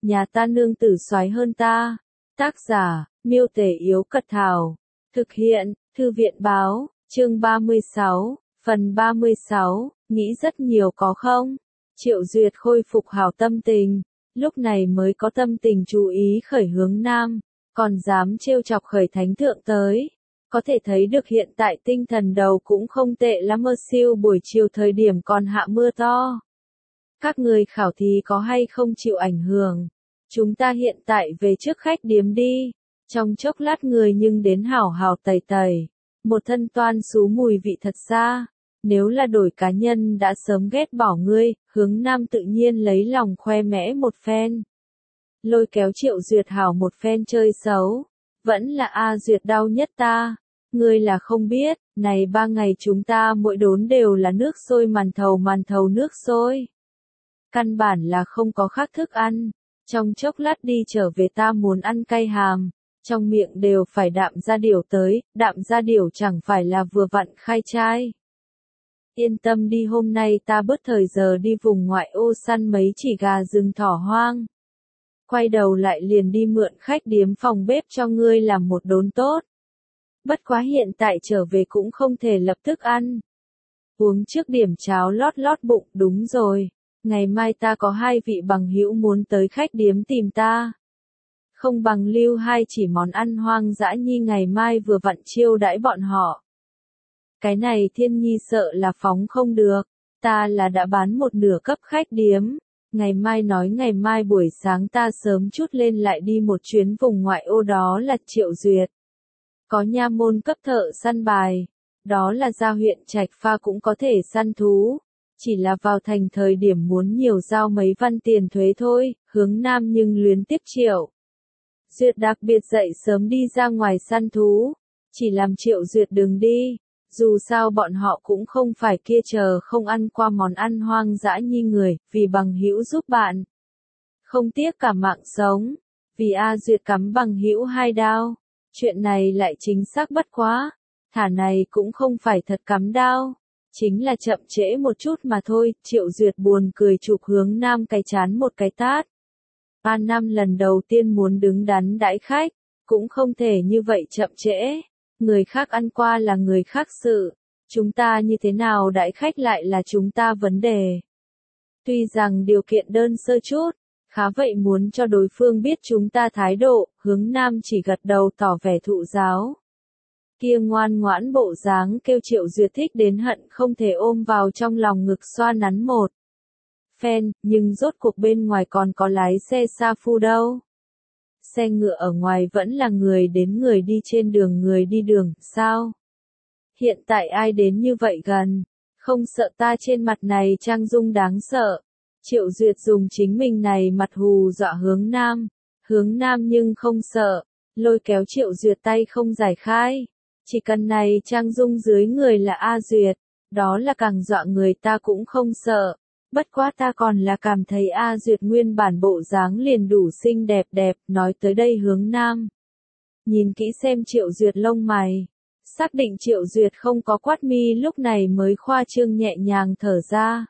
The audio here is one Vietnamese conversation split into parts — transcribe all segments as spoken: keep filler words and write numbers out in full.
nhà ta nương tử soái hơn ta. Tác giả, Miêu Tể Yếu Cật Thảo. Thực hiện, Thư viện Báo, chương ba mươi sáu, phần ba mươi sáu, nghĩ rất nhiều có không? Triệu Duyệt khôi phục hảo tâm tình, lúc này mới có tâm tình chú ý khởi hướng nam, còn dám trêu chọc khởi thánh thượng tới. Có thể thấy được hiện tại tinh thần đầu cũng không tệ lắm. Mơ siêu buổi chiều thời điểm còn hạ mưa to. Các người khảo thí có hay không chịu ảnh hưởng? Chúng ta hiện tại về trước khách điếm đi. Trong chốc lát người nhưng đến hảo hảo tẩy tẩy. Một thân toan xú mùi vị thật xa. Nếu là đổi cá nhân đã sớm ghét bỏ ngươi, hướng nam tự nhiên lấy lòng khoe mẽ một phen. Lôi kéo Triệu Duyệt hảo một phen chơi xấu. Vẫn là A Duyệt đau nhất ta. Ngươi là không biết, này ba ngày chúng ta mỗi đốn đều là nước sôi màn thầu màn thầu nước sôi. Căn bản là không có khác thức ăn. Trong chốc lát đi trở về ta muốn ăn cay hàm. Trong miệng đều phải đạm ra điểu tới, đạm ra điểu chẳng phải là vừa vặn khai trai. Yên tâm đi, hôm nay ta bớt thời giờ đi vùng ngoại ô săn mấy chỉ gà rừng thỏ hoang. Quay đầu lại liền đi mượn khách điếm phòng bếp cho ngươi làm một đốn tốt. Bất quá hiện tại trở về cũng không thể lập tức ăn. Uống trước điểm cháo lót lót bụng, đúng rồi. Ngày mai ta có hai vị bằng hữu muốn tới khách điếm tìm ta. Không bằng lưu hai chỉ món ăn hoang dã nhi ngày mai vừa vặn chiêu đãi bọn họ. Cái này Thiên Nhi sợ là phóng không được. Ta là đã bán một nửa cấp khách điếm. Ngày mai nói ngày mai buổi sáng ta sớm chút lên lại đi một chuyến vùng ngoại ô, đó là Triệu Duyệt. Có nha môn cấp thợ săn bài. Đó là ra huyện Trạch Pha cũng có thể săn thú. Chỉ là vào thành thời điểm muốn nhiều giao mấy văn tiền thuế thôi, hướng nam nhưng luyến tiếc Triệu Duyệt đặc biệt dậy sớm đi ra ngoài săn thú. Chỉ làm Triệu Duyệt đừng đi. Dù sao bọn họ cũng không phải kia chờ không ăn qua món ăn hoang dã nhi người, vì bằng hữu giúp bạn. Không tiếc cả mạng sống. Vì A Duyệt cắm bằng hữu hai đao. Chuyện này lại chính xác bất quá. Thả này cũng không phải thật cắm đao. Chính là chậm trễ một chút mà thôi. Triệu Duyệt buồn cười chụp hướng nam cái chán một cái tát. A Nam lần đầu tiên muốn đứng đắn đãi khách. Cũng không thể như vậy chậm trễ. Người khác ăn qua là người khác sự. Chúng ta như thế nào đãi khách lại là chúng ta vấn đề. Tuy rằng điều kiện đơn sơ chút. Khá vậy muốn cho đối phương biết chúng ta thái độ. Hướng nam chỉ gật đầu tỏ vẻ thụ giáo. Kia ngoan ngoãn bộ dáng kêu Triệu Duyệt thích đến hận không thể ôm vào trong lòng ngực xoa nắn một phen, nhưng rốt cuộc bên ngoài còn có lái xe sa phu đâu. Xe ngựa ở ngoài vẫn là người đến người đi trên đường người đi đường, sao? Hiện tại ai đến như vậy gần? Không sợ ta trên mặt này trang dung đáng sợ. Triệu Duyệt dùng chính mình này mặt hù dọa hướng nam. Hướng nam nhưng không sợ. Lôi kéo Triệu Duyệt tay không giải khai. Chỉ cần này trang dung dưới người là A Duyệt. Đó là càng dọa người ta cũng không sợ. Bất quá ta còn là cảm thấy A Duyệt nguyên bản bộ dáng liền đủ xinh đẹp đẹp. Nói tới đây hướng nam. Nhìn kỹ xem Triệu Duyệt lông mày. Xác định Triệu Duyệt không có quát mi lúc này mới khoa trương nhẹ nhàng thở ra.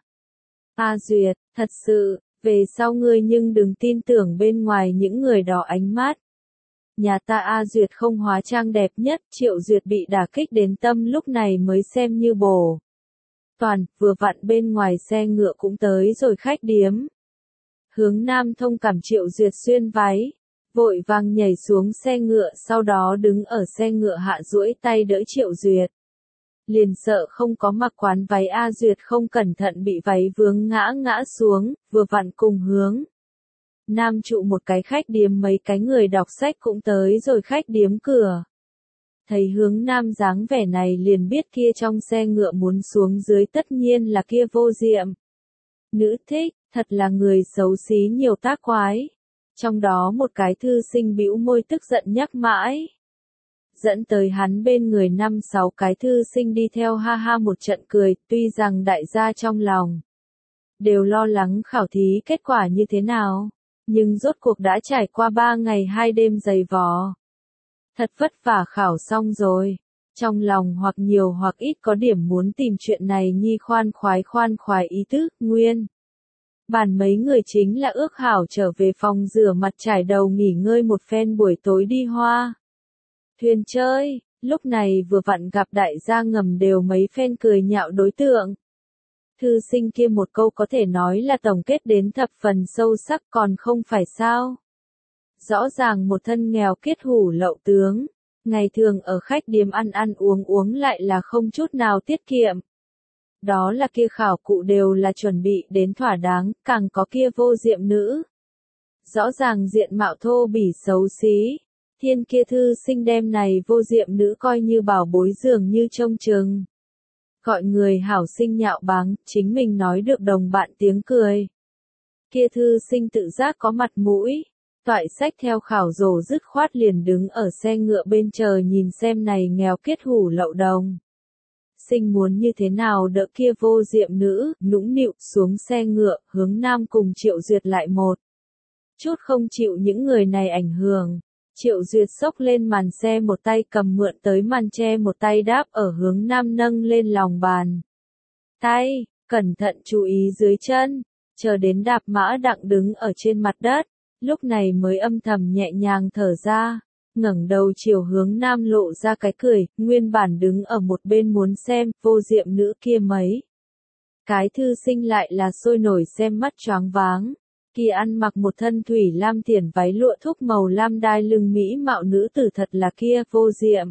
A Duyệt, thật sự, về sau ngươi nhưng đừng tin tưởng bên ngoài những người đó ánh mắt. Nhà ta A Duyệt không hóa trang đẹp nhất. Triệu Duyệt bị đả kích đến tâm lúc này mới xem như bổ. Toàn, vừa vặn bên ngoài xe ngựa cũng tới rồi khách điếm. Hướng nam thông cảm Triệu Duyệt xuyên váy. Vội vàng nhảy xuống xe ngựa, sau đó đứng ở xe ngựa hạ duỗi tay đỡ Triệu Duyệt. Liền sợ không có mặc quán váy A Duyệt không cẩn thận bị váy vướng ngã ngã xuống, vừa vặn cùng hướng nam trụ một cái khách điếm, mấy cái người đọc sách cũng tới rồi khách điếm cửa. Thấy hướng nam dáng vẻ này liền biết kia trong xe ngựa muốn xuống dưới tất nhiên là kia Vô Diệm. Nữ thích, thật là người xấu xí nhiều tác quái. Trong đó một cái thư sinh bĩu môi tức giận nhắc mãi. Dẫn tới hắn bên người năm sáu cái thư sinh đi theo ha ha một trận cười, tuy rằng đại gia trong lòng đều lo lắng khảo thí kết quả như thế nào, nhưng rốt cuộc đã trải qua ba ngày hai đêm dày vò. Thật vất vả khảo xong rồi, trong lòng hoặc nhiều hoặc ít có điểm muốn tìm chuyện này nhi khoan khoái khoan khoái ý thức, nguyên Bàn mấy người chính là ước hảo trở về phòng rửa mặt trải đầu nghỉ ngơi một phen buổi tối đi hoa thuyền chơi, lúc này vừa vặn gặp đại gia ngầm đều mấy phen cười nhạo đối tượng. Thư sinh kia một câu có thể nói là tổng kết đến thập phần sâu sắc còn không phải sao. Rõ ràng một thân nghèo kiết hủ lậu tướng, ngày thường ở khách điếm ăn ăn uống uống lại là không chút nào tiết kiệm. Đó là kia khảo cụ đều là chuẩn bị đến thỏa đáng, càng có kia vô diệm nữ. Rõ ràng diện mạo thô bỉ xấu xí, thiên kia thư sinh đem này vô diệm nữ coi như bảo bối dường như trông chừng. Gọi người hảo sinh nhạo báng, chính mình nói được đồng bạn tiếng cười. Kia thư sinh tự giác có mặt mũi, toại sách theo khảo rổ dứt khoát liền đứng ở xe ngựa bên chờ nhìn xem này nghèo kiết hủ lậu đồng. Sinh muốn như thế nào đỡ kia vô diệm nữ, nũng nịu xuống xe ngựa, hướng nam cùng Triệu Duyệt lại một chút không chịu những người này ảnh hưởng. Triệu Duyệt xốc lên màn xe một tay cầm mượn tới màn che một tay đáp ở hướng nam nâng lên lòng bàn tay, cẩn thận chú ý dưới chân, chờ đến đạp mã đặng đứng ở trên mặt đất, lúc này mới âm thầm nhẹ nhàng thở ra, ngẩng đầu chiều hướng nam lộ ra cái cười, nguyên bản đứng ở một bên muốn xem, vô diệm nữ kia mấy. Cái thư sinh lại là sôi nổi xem mắt choáng váng. Kia ăn mặc một thân thủy lam tiền váy lụa thúc màu lam đai lưng mỹ mạo nữ tử thật là kia vô diệm.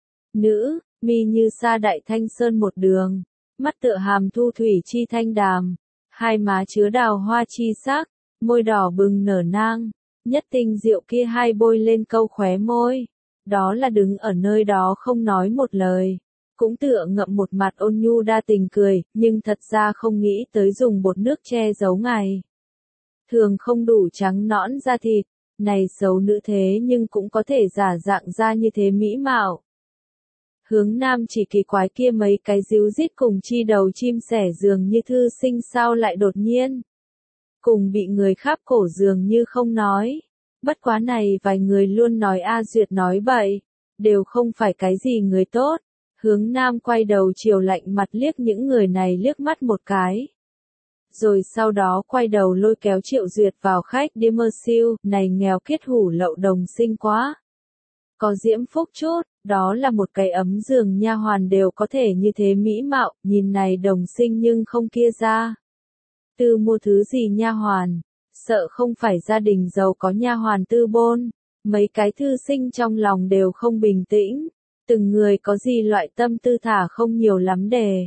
Nữ, mi như sa đại thanh sơn một đường, mắt tựa hàm thu thủy chi thanh đàm, hai má chứa đào hoa chi sắc, môi đỏ bừng nở nang, nhất tinh diệu kia hai bôi lên câu khóe môi. Đó là đứng ở nơi đó không nói một lời, cũng tựa ngậm một mặt ôn nhu đa tình cười, nhưng thật ra không nghĩ tới dùng bột nước che giấu ngày. Thường không đủ trắng nõn da thịt, này xấu nữ thế nhưng cũng có thể giả dạng ra như thế mỹ mạo. Hướng nam chỉ kỳ quái kia mấy cái díu dít cùng chi đầu chim sẻ dường như thư sinh sao lại đột nhiên. Cùng bị người kháp cổ dường như không nói. Bất quá này vài người luôn nói A Duyệt nói bậy, đều không phải cái gì người tốt. Hướng nam quay đầu chiều lạnh mặt liếc những người này liếc mắt một cái. Rồi sau đó quay đầu lôi kéo Triệu Duyệt vào khách điếm mơ siêu, này nghèo kiết hủ lậu đồng sinh quá. Có diễm phúc chút, đó là một cái ấm giường nha hoàn đều có thể như thế mỹ mạo, nhìn này đồng sinh nhưng không kia ra. Tư mua thứ gì nha hoàn, sợ không phải gia đình giàu có nha hoàn tư bôn, mấy cái thư sinh trong lòng đều không bình tĩnh, từng người có gì loại tâm tư thả không nhiều lắm đề.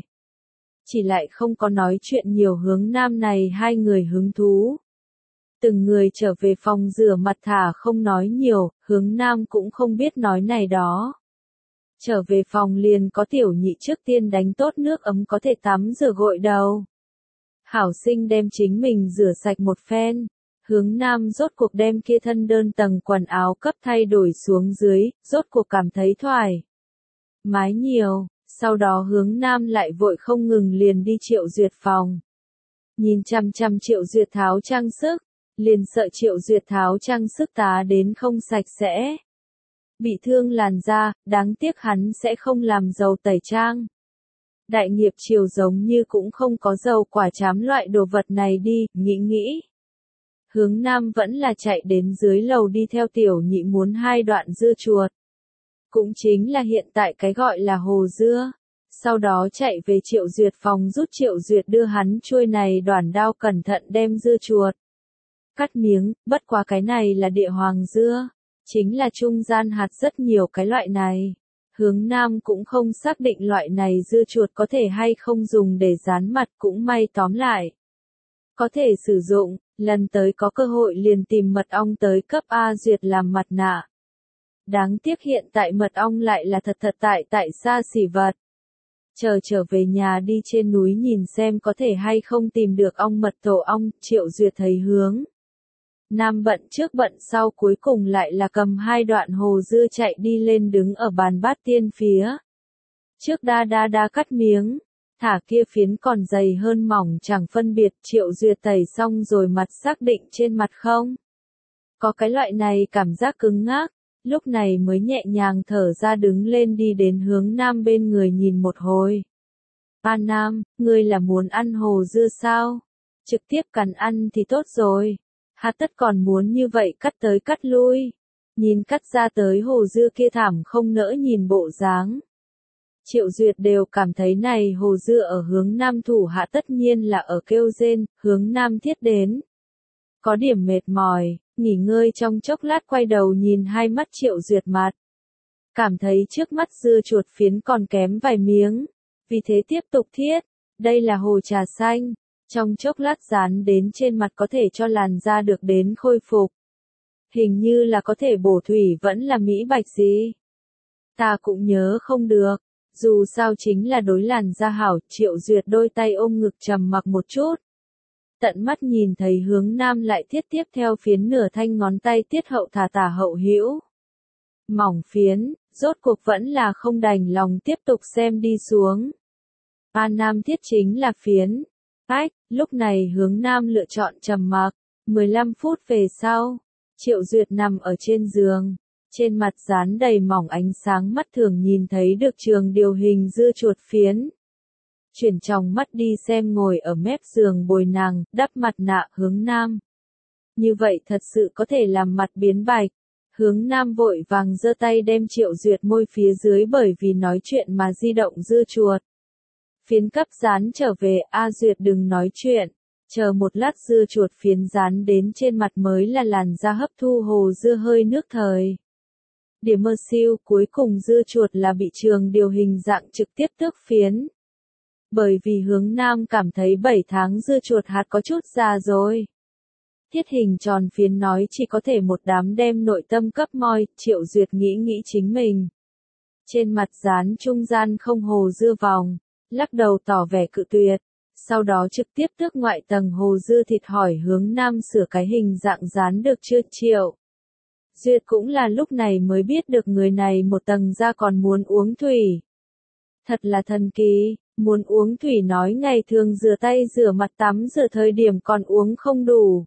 Chỉ lại không có nói chuyện nhiều hướng nam này hai người hứng thú. Từng người trở về phòng rửa mặt thả không nói nhiều, hướng nam cũng không biết nói này đó. Trở về phòng liền có tiểu nhị trước tiên đánh tốt nước ấm có thể tắm rửa gội đầu. Hảo sinh đem chính mình rửa sạch một phen, hướng nam rốt cuộc đem kia thân đơn tầng quần áo cấp thay đổi xuống dưới, rốt cuộc cảm thấy thoải mái nhiều. Sau đó hướng nam lại vội không ngừng liền đi Triệu Duyệt phòng. Nhìn chăm chăm Triệu Duyệt tháo trang sức, liền sợ Triệu Duyệt tháo trang sức tá đến không sạch sẽ. Bị thương làn da, đáng tiếc hắn sẽ không làm dầu tẩy trang. Đại nghiệp triều giống như cũng không có dầu quả chám loại đồ vật này đi, nghĩ nghĩ. Hướng nam vẫn là chạy đến dưới lầu đi theo tiểu nhị muốn hai đoạn dưa chuột. Cũng chính là hiện tại cái gọi là hồ dưa. Sau đó chạy về Triệu Duyệt phòng giúp Triệu Duyệt đưa hắn chuôi này đoản đao cẩn thận đem dưa chuột. Cắt miếng, bất quá cái này là địa hoàng dưa. Chính là trung gian hạt rất nhiều cái loại này. Hướng nam cũng không xác định loại này dưa chuột có thể hay không dùng để dán mặt cũng may tóm lại. Có thể sử dụng, lần tới có cơ hội liền tìm mật ong tới cấp A Duyệt làm mặt nạ. Đáng tiếc hiện tại mật ong lại là thật thật tại tại xa xỉ vật. Chờ trở về nhà đi trên núi nhìn xem có thể hay không tìm được ong mật tổ ong, Triệu Duyệt thấy hướng. Nam bận trước bận sau cuối cùng lại là cầm hai đoạn hồ dưa chạy đi lên đứng ở bàn bát tiên phía. Trước đa đa đa cắt miếng, thả kia phiến còn dày hơn mỏng chẳng phân biệt, Triệu Duyệt tẩy xong rồi mặt xác định trên mặt không. Có cái loại này cảm giác cứng ngắc. Lúc này mới nhẹ nhàng thở ra đứng lên đi đến hướng nam bên người nhìn một hồi. A Nam, ngươi là muốn ăn hồ dưa sao? trực tiếp cắn ăn thì tốt rồi. Hà tất còn muốn như vậy cắt tới cắt lui. Nhìn cắt ra tới hồ dưa kia thảm không nỡ nhìn bộ dáng. Triệu Duyệt đều cảm thấy này hồ dưa ở hướng nam thủ hạ tất nhiên là ở kêu rên, hướng nam thiết đến. Có điểm mệt mỏi, nghỉ ngơi trong chốc lát quay đầu nhìn hai mắt Triệu Duyệt mặt. Cảm thấy trước mắt dưa chuột phiến còn kém vài miếng, vì thế tiếp tục thiết, đây là hồ trà xanh, trong chốc lát dán đến trên mặt có thể cho làn da được đến khôi phục. Hình như là có thể bổ thủy vẫn là mỹ bạch gì. Ta cũng nhớ không được, dù sao chính là đối làn da hảo. Triệu Duyệt đôi tay ôm ngực trầm mặc một chút. Tận mắt nhìn thấy hướng nam lại thiết tiếp theo phiến nửa thanh ngón tay tiết hậu thả tả hậu hữu. Mỏng phiến, rốt cuộc vẫn là không đành lòng tiếp tục xem đi xuống. A nam thiết chính là phiến. Ách, lúc này hướng nam lựa chọn trầm mặc. mười lăm phút về sau, Triệu Duyệt nằm ở trên giường. Trên mặt dán đầy mỏng ánh sáng mắt thường nhìn thấy được trường điều hình dưa chuột phiến. Chuyển trong mắt đi xem ngồi ở mép giường bồi nàng, đắp mặt nạ hướng nam. Như vậy thật sự có thể làm mặt biến bạch. Hướng nam vội vàng giơ tay đem Triệu Duyệt môi phía dưới bởi vì nói chuyện mà di động dưa chuột. Phiến cấp dán trở về, A Duyệt đừng nói chuyện. Chờ một lát dưa chuột phiến dán đến trên mặt mới là làn da hấp thu hồ dưa hơi nước thời. Điểm mơ siêu cuối cùng dưa chuột là bị trường điều hình dạng trực tiếp tước phiến. Bởi vì hướng nam cảm thấy bảy tháng dưa chuột hạt có chút già rồi. Thiết hình tròn phiến nói chỉ có thể một đám đem nội tâm cấp moi. Triệu Duyệt nghĩ nghĩ chính mình. Trên mặt dán trung gian không hồ dưa vòng, lắc đầu tỏ vẻ cự tuyệt. Sau đó trực tiếp tước ngoại tầng hồ dưa thịt hỏi hướng nam sửa cái hình dạng dán được chưa. Triệu Duyệt cũng là lúc này mới biết được người này một tầng da còn muốn uống thủy. Thật là thần kỳ, muốn uống thủy nói ngày thường rửa tay rửa mặt tắm rửa thời điểm còn uống không đủ.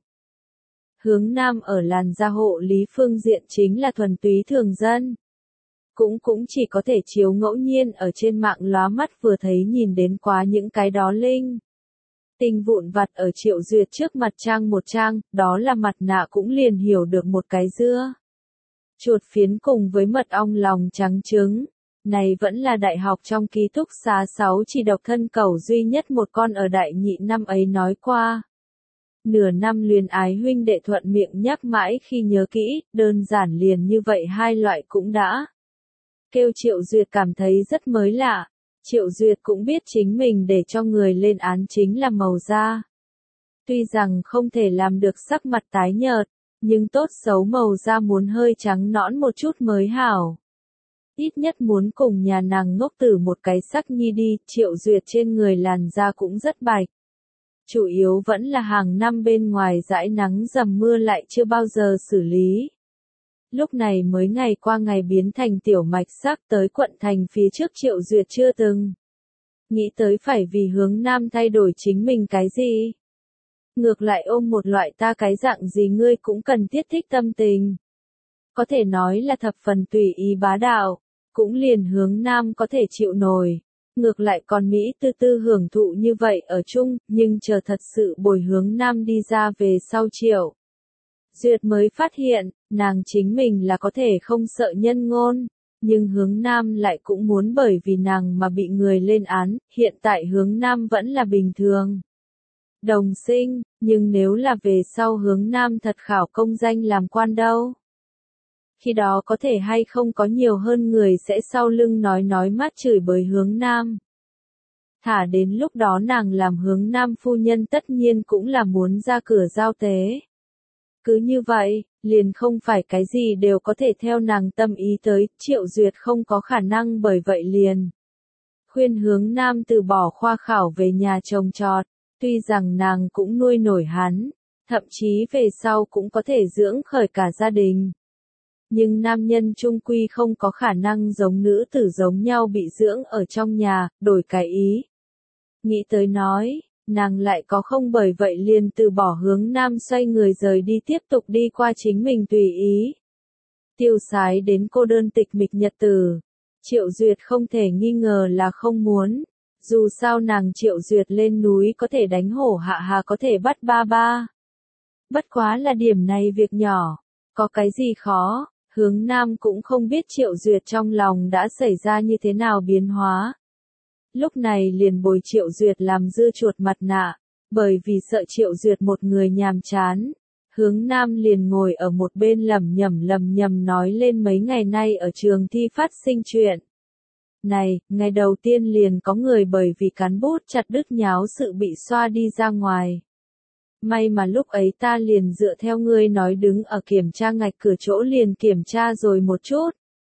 Hướng nam ở làn da hộ lý phương diện chính là thuần túy thường dân. Cũng cũng chỉ có thể chiếu ngẫu nhiên ở trên mạng lóa mắt vừa thấy nhìn đến quá những cái đó linh. Tinh vụn vặt ở Triệu Duyệt trước mặt trang một trang, đó là mặt nạ cũng liền hiểu được một cái dưa chuột phiến cùng với mật ong lòng trắng trứng. Này vẫn là đại học trong ký túc xá sáu chỉ độc thân cẩu duy nhất một con ở đại nhị năm ấy nói qua. Nửa năm luyến ái huynh đệ thuận miệng nhắc mãi khi nhớ kỹ, đơn giản liền như vậy hai loại cũng đã. Kêu Triệu Duyệt cảm thấy rất mới lạ. Triệu Duyệt cũng biết chính mình để cho người lên án chính là màu da. Tuy rằng không thể làm được sắc mặt tái nhợt, nhưng tốt xấu màu da muốn hơi trắng nõn một chút mới hảo. Ít nhất muốn cùng nhà nàng ngốc tử một cái sắc nhi đi. Triệu Duyệt trên người làn da cũng rất bạch. Chủ yếu vẫn là hàng năm bên ngoài dãi nắng dầm mưa lại chưa bao giờ xử lý. Lúc này mới ngày qua ngày biến thành tiểu mạch sắc tới quận thành phía trước Triệu Duyệt chưa từng nghĩ tới phải vì hướng nam thay đổi chính mình cái gì. Ngược lại ôm một loại ta cái dạng gì ngươi cũng cần thiết thích tâm tình. Có thể nói là thập phần tùy ý bá đạo, cũng liền hướng nam có thể chịu nổi. Ngược lại còn Mỹ tư tư hưởng thụ như vậy ở chung, nhưng chờ thật sự bồi hướng nam đi ra về sau Triệu Duyệt mới phát hiện, nàng chính mình là có thể không sợ nhân ngôn, nhưng hướng nam lại cũng muốn bởi vì nàng mà bị người lên án. Hiện tại hướng nam vẫn là bình thường đồng sinh, nhưng nếu là về sau hướng nam thật khảo công danh làm quan đâu. Khi đó có thể hay không có nhiều hơn người sẽ sau lưng nói nói mát chửi bới hướng nam. Thả đến lúc đó nàng làm hướng nam phu nhân tất nhiên cũng là muốn ra cửa giao tế. Cứ như vậy, liền không phải cái gì đều có thể theo nàng tâm ý tới. Triệu Duyệt không có khả năng bởi vậy liền khuyên hướng nam từ bỏ khoa khảo về nhà trồng trọt. Tuy rằng nàng cũng nuôi nổi hắn, thậm chí về sau cũng có thể dưỡng khởi cả gia đình. Nhưng nam nhân chung quy không có khả năng giống nữ tử giống nhau bị dưỡng ở trong nhà, đổi cái ý. Nghĩ tới nói, nàng lại có không bởi vậy liền từ bỏ hướng nam xoay người rời đi tiếp tục đi qua chính mình tùy ý. Tiêu sái đến cô đơn tịch mịch nhật tử. Triệu Duyệt không thể nghi ngờ là không muốn. Dù sao nàng Triệu Duyệt lên núi có thể đánh hổ hạ hà có thể bắt ba ba. Bất quá là điểm này việc nhỏ, có cái gì khó, Hướng Nam cũng không biết Triệu Duyệt trong lòng đã xảy ra như thế nào biến hóa. Lúc này liền bồi Triệu Duyệt làm dưa chuột mặt nạ, bởi vì sợ Triệu Duyệt một người nhàm chán. Hướng Nam liền ngồi ở một bên lẩm nhẩm lẩm nhẩm nói lên mấy ngày nay ở trường thi phát sinh chuyện. Này, ngày đầu tiên liền có người bởi vì cán bút chặt đứt nháo sự bị xoa đi ra ngoài. May mà lúc ấy ta liền dựa theo ngươi nói đứng ở kiểm tra ngạch cửa chỗ liền kiểm tra rồi một chút.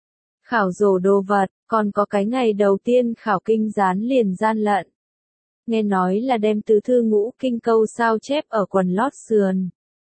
Khảo rổ đồ vật, còn có cái ngày đầu tiên khảo kinh gián liền gian lận. Nghe nói là đem tứ thư ngũ kinh câu sao chép ở quần lót sườn.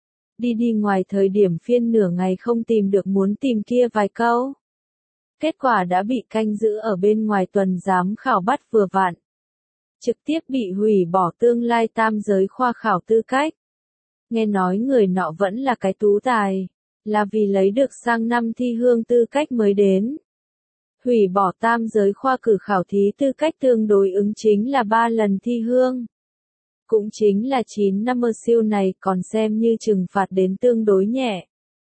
Đi đi ngoài thời điểm phiên nửa ngày không tìm được muốn tìm kia vài câu. Kết quả đã bị canh giữ ở bên ngoài tuần giám khảo bắt vừa vặn. Trực tiếp bị hủy bỏ tương lai tam giới khoa khảo tư cách. Nghe nói người nọ vẫn là cái tú tài, là vì lấy được sang năm thi hương tư cách mới đến. Hủy bỏ tam giới khoa cử khảo thí tư cách tương đối ứng chính là ba lần thi hương. Cũng chính là chín năm mơ siêu này còn xem như trừng phạt đến tương đối nhẹ.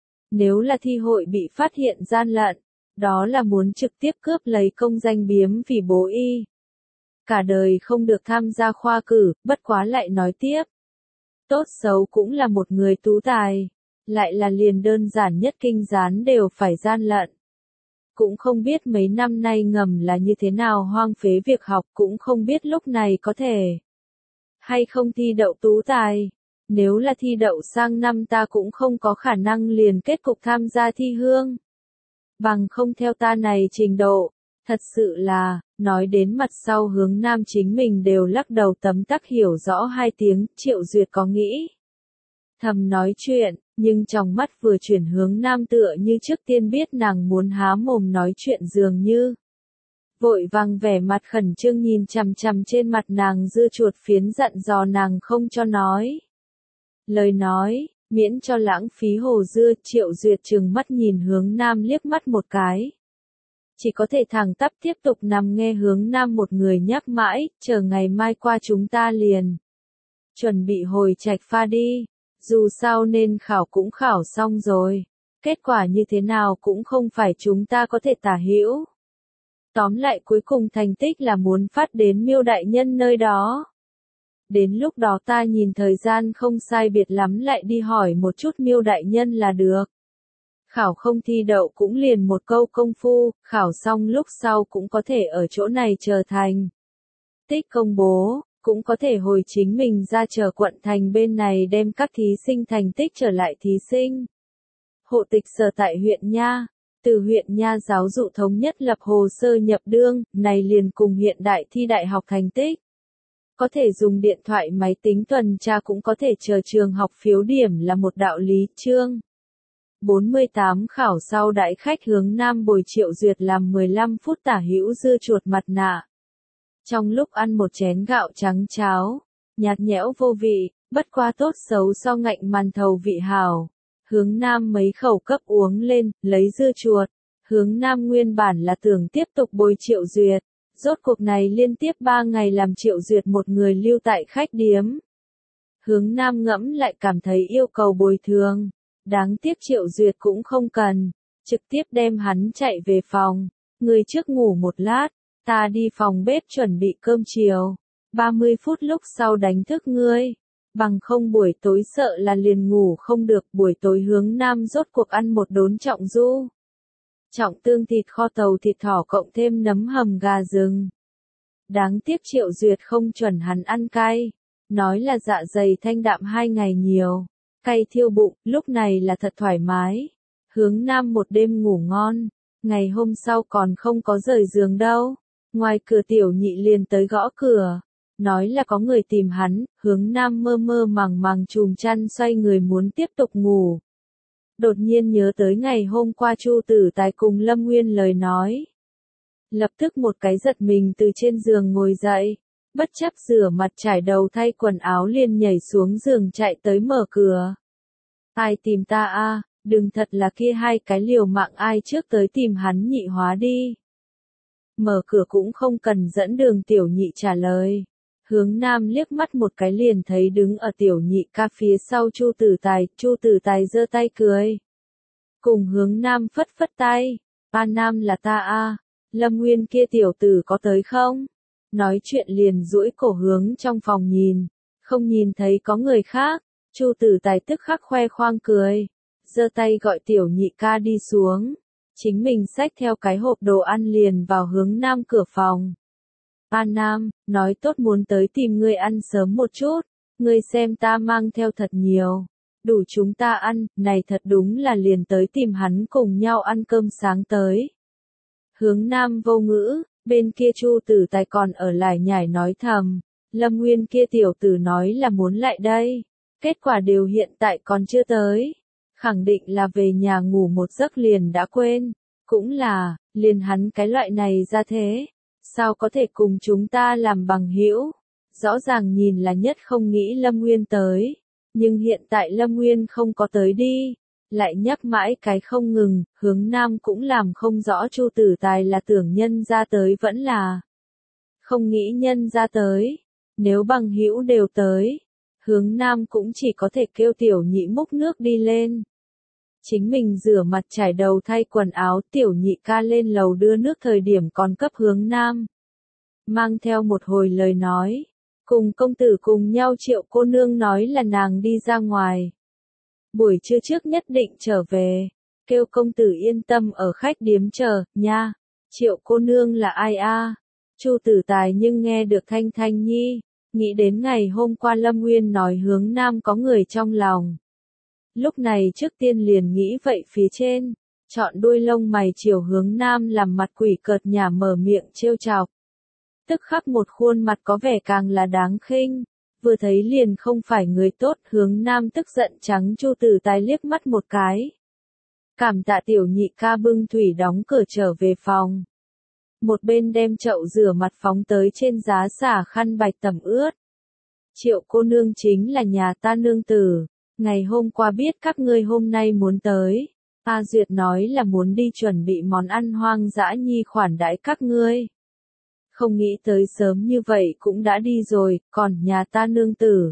Nếu là thi hội bị phát hiện gian lận, đó là muốn trực tiếp cướp lấy công danh biếm vì bố y. Cả đời không được tham gia khoa cử, bất quá lại nói tiếp. Tốt xấu cũng là một người tú tài, lại là liền đơn giản nhất kinh gián đều phải gian lận. Cũng không biết mấy năm nay ngầm là như thế nào hoang phế việc học, cũng không biết lúc này có thể hay không thi đậu tú tài. Nếu là thi đậu sang năm ta cũng không có khả năng liền kết cục tham gia thi hương. Bằng không theo ta này trình độ, thật sự là, nói đến mặt sau Hướng Nam chính mình đều lắc đầu tấm tắc hiểu rõ hai tiếng, Triệu Duyệt có nghĩ. Thầm nói chuyện, nhưng trong mắt vừa chuyển Hướng Nam tựa như trước tiên biết nàng muốn há mồm nói chuyện dường như. Vội vàng vẻ mặt khẩn trương nhìn chằm chằm trên mặt nàng dưa chuột phiến dặn dò nàng không cho nói. Lời nói, miễn cho lãng phí hồ dưa, Triệu Duyệt trừng mắt nhìn Hướng Nam liếc mắt một cái. Chỉ có thể thẳng tắp tiếp tục nằm nghe Hướng Nam một người nhắc mãi, chờ ngày mai qua chúng ta liền. Chuẩn bị hồi trạch pha đi, dù sao nên khảo cũng khảo xong rồi. Kết quả như thế nào cũng không phải chúng ta có thể tả hữu. Tóm lại cuối cùng thành tích là muốn phát đến Miêu đại nhân nơi đó. Đến lúc đó ta nhìn thời gian không sai biệt lắm lại đi hỏi một chút Miêu đại nhân là được. Khảo không thi đậu cũng liền một câu công phu, khảo xong lúc sau cũng có thể ở chỗ này trở thành tích công bố, cũng có thể hồi chính mình ra chờ quận thành bên này đem các thí sinh thành tích trở lại thí sinh. Hộ tịch sở tại huyện Nha, từ huyện Nha giáo dụ thống nhất lập hồ sơ nhập đương, này liền cùng hiện đại thi đại học thành tích. Có thể dùng điện thoại máy tính tuần tra cũng có thể chờ trường học phiếu điểm là một đạo lý chương. bốn mươi tám khảo sau đãi khách Hướng Nam bồi Triệu Duyệt làm mười lăm phút tả hữu dưa chuột mặt nạ. Trong lúc ăn một chén gạo trắng cháo, nhạt nhẽo vô vị, bất qua tốt xấu so ngạnh màn thầu vị hảo. Hướng Nam mấy khẩu cấp uống lên, lấy dưa chuột. Hướng Nam nguyên bản là tưởng tiếp tục bồi Triệu Duyệt. Rốt cuộc này liên tiếp ba ngày làm Triệu Duyệt một người lưu tại khách điếm. Hướng Nam ngẫm lại cảm thấy yêu cầu bồi thường. Đáng tiếc Triệu Duyệt cũng không cần. Trực tiếp đem hắn chạy về phòng. Người trước ngủ một lát. Ta đi phòng bếp chuẩn bị cơm chiều. ba mươi phút lúc sau đánh thức ngươi. Bằng không buổi tối sợ là liền ngủ không được. Buổi tối Hướng Nam rốt cuộc ăn một đốn trọng du. Trọng tương thịt kho tàu thịt thỏ cộng thêm nấm hầm gà rừng. Đáng tiếc Triệu Duyệt không chuẩn hắn ăn cay. Nói là dạ dày thanh đạm hai ngày nhiều. Cay thiêu bụng, lúc này là thật thoải mái. Hướng Nam một đêm ngủ ngon. Ngày hôm sau còn không có rời giường đâu. Ngoài cửa tiểu nhị liền tới gõ cửa. Nói là có người tìm hắn. Hướng Nam mơ mơ màng màng chùm chăn xoay người muốn tiếp tục ngủ. Đột nhiên nhớ tới ngày hôm qua Chu Tử Tài cùng Lâm Nguyên lời nói. Lập tức một cái giật mình từ trên giường ngồi dậy. Bất chấp rửa mặt trải đầu thay quần áo liền nhảy xuống giường chạy tới mở cửa. Ai tìm ta a? Đừng thật là kia hai cái liều mạng ai trước tới tìm hắn nhị hóa đi. mở cửa cũng không cần dẫn đường. Tiểu nhị trả lời. Hướng Nam liếc mắt một cái liền thấy đứng ở tiểu nhị ca phía sau Chu Tử Tài, Chu Tử Tài giơ tay cười. Cùng Hướng Nam phất phất tay, A Nam là ta a, Lâm Nguyên kia tiểu tử có tới không? Nói chuyện liền duỗi cổ hướng trong phòng nhìn, không nhìn thấy có người khác, Chu Tử Tài tức khắc khoe khoang cười, giơ tay gọi tiểu nhị ca đi xuống, chính mình xách theo cái hộp đồ ăn liền vào Hướng Nam cửa phòng. A Nam, nói tốt muốn tới tìm ngươi ăn sớm một chút, ngươi xem ta mang theo thật nhiều, đủ chúng ta ăn, này thật đúng là liền tới tìm hắn cùng nhau ăn cơm sáng tới. Hướng Nam vô ngữ, bên kia Chu Tử Tài còn ở lại nhải nói thầm, Lâm Nguyên kia tiểu tử nói là muốn lại đây, kết quả đều hiện tại còn chưa tới, khẳng định là về nhà ngủ một giấc liền đã quên, cũng là, liền hắn cái loại này ra thế. Sao có thể cùng chúng ta làm bằng hữu? Rõ ràng nhìn là nhất không nghĩ Lâm Nguyên tới. Nhưng hiện tại Lâm Nguyên không có tới đi. Lại nhắc mãi cái không ngừng, Hướng Nam cũng làm không rõ Chu Tử Tài là tưởng nhân ra tới vẫn là. Không nghĩ nhân ra tới. Nếu bằng hữu đều tới. Hướng Nam cũng chỉ có thể kêu tiểu nhị múc nước đi lên. Chính mình rửa mặt trải đầu thay quần áo, tiểu nhị ca lên lầu đưa nước thời điểm còn cấp Hướng Nam. Mang theo một hồi lời nói, cùng công tử cùng nhau Triệu cô nương nói là nàng đi ra ngoài. Buổi trưa trước nhất định trở về, kêu công tử yên tâm ở khách điếm chờ, nha. Triệu cô nương là ai a? Chu Tử Tài nhưng nghe được Thanh Thanh Nhi, nghĩ đến ngày hôm qua Lâm Nguyên nói Hướng Nam có người trong lòng. Lúc này trước tiên liền nghĩ vậy phía trên, chọn đuôi lông mày chiều Hướng Nam làm mặt quỷ cợt nhả mở miệng trêu chọc. Tức khắc một khuôn mặt có vẻ càng là đáng khinh, vừa thấy liền không phải người tốt. Hướng Nam tức giận trắng Chu Tử Tài liếc mắt một cái. Cảm tạ tiểu nhị ca bưng thủy đóng cửa trở về phòng. Một bên đem chậu rửa mặt phóng tới trên giá xả khăn bạch tẩm ướt. Triệu cô nương chính là nhà ta nương tử. Ngày hôm qua biết các ngươi hôm nay muốn tới, A Duyệt nói là muốn đi chuẩn bị món ăn hoang dã nhi khoản đãi các ngươi. Không nghĩ tới sớm như vậy cũng đã đi rồi, còn nhà ta nương tử.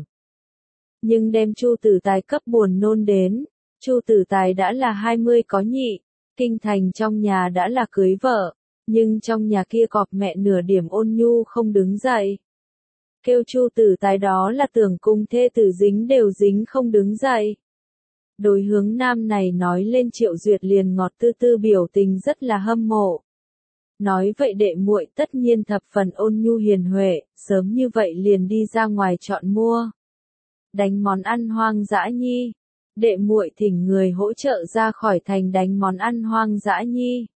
Nhưng đem Chu Tử Tài cấp buồn nôn đến, Chu Tử Tài đã là hai mươi có nhị, kinh thành trong nhà đã là cưới vợ, nhưng trong nhà kia cọp mẹ nửa điểm ôn nhu không đứng dậy. Kêu Chu Tử Tài đó là tưởng cùng thê tử dính đều dính không đứng dậy. Đối Hướng Nam này nói lên Triệu Duyệt liền ngọt tư tư biểu tình rất là hâm mộ. Nói vậy đệ muội tất nhiên thập phần ôn nhu hiền huệ, sớm như vậy liền đi ra ngoài chọn mua. Đánh món ăn hoang dã nhi. Đệ muội thỉnh người hỗ trợ ra khỏi thành đánh món ăn hoang dã nhi.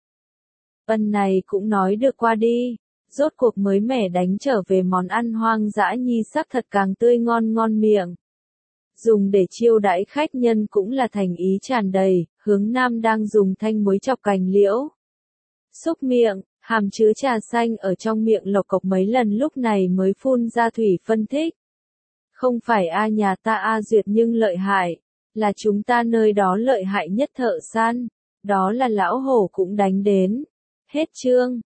Phần này cũng nói được qua đi. Rốt cuộc mới mẻ đánh trở về món ăn hoang dã nhi sắc thật càng tươi ngon ngon miệng. Dùng để chiêu đãi khách nhân cũng là thành ý tràn đầy, Hướng Nam đang dùng thanh muối chọc cành liễu. Xúc miệng, hàm chứa trà xanh ở trong miệng lộc cộc mấy lần lúc này mới phun ra thủy phân thích. Không phải a nhà ta A Duyệt nhưng lợi hại, là chúng ta nơi đó lợi hại nhất thợ săn, đó là lão hổ cũng đánh đến. Hết chương.